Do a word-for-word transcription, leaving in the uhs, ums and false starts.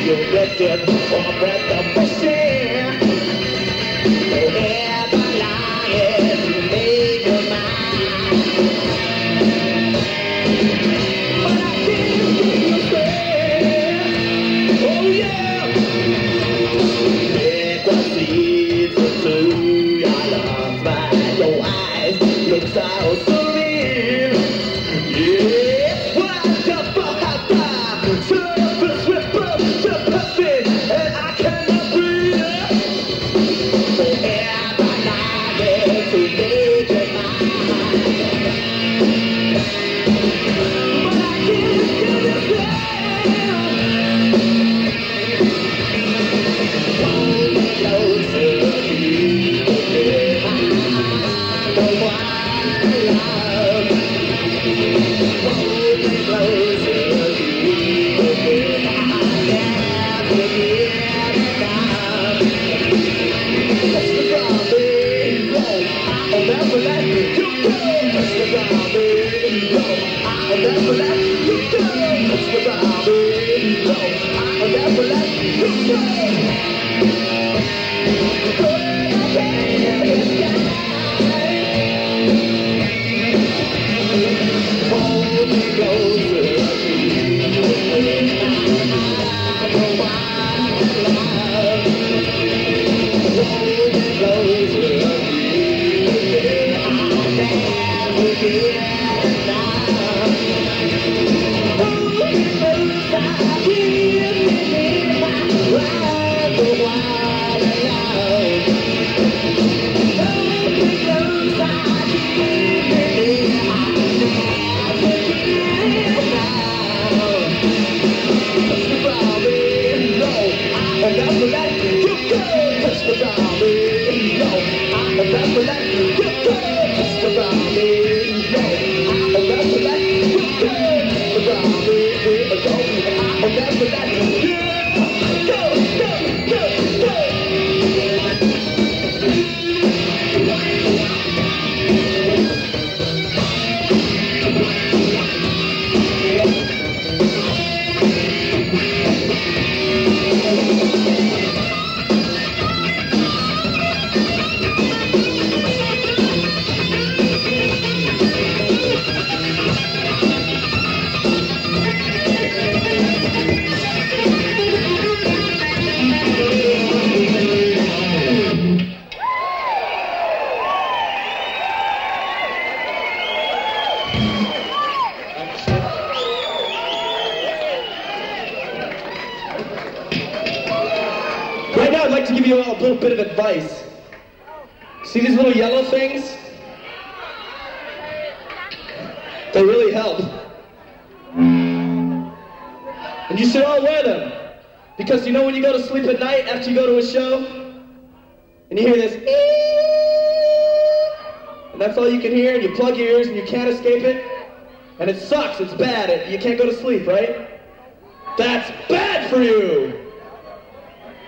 you're blessed or a breath of fresh air. Forever lying to make your mind. But I can't see you stay. Oh yeah. It was easy to your love, but your eyes look so surreal. Yeah, what the fuck I die? Surface ripples to pussy, and I cannot breathe. Forever lying to make your mind. But I can't still be still. Hold me closer, you I know why love. Hold me closer, you I never get enough. Mister Zombie, no, I'll never let you go. Mister Zombie, no, I'll never let you go. Mister Zombie, no, I'll never let you go. Hold me closer, I know why love. Hold me closer, I'll never get enough. Hold me close, I can't believe I cried for what I love. Hold me close, I can't believe I never get enough. Mister Zombie, no, I'll never let you go. Mister Zombie, no, I'll never let you go. Mister Zombie, no, I'll never let you go. Mister Zombie, we're going, I'll never let you go. Go, go, go, go. Right now, I'd like to give you a little bit of advice. See these little yellow things? They really help. And you should all wear them. Because you know when you go to sleep at night after you go to a show, and you hear this, and that's all you can hear, and you plug your ears and you can't escape it, and it sucks, it's bad, it, you can't go to sleep, right? That's bad for you!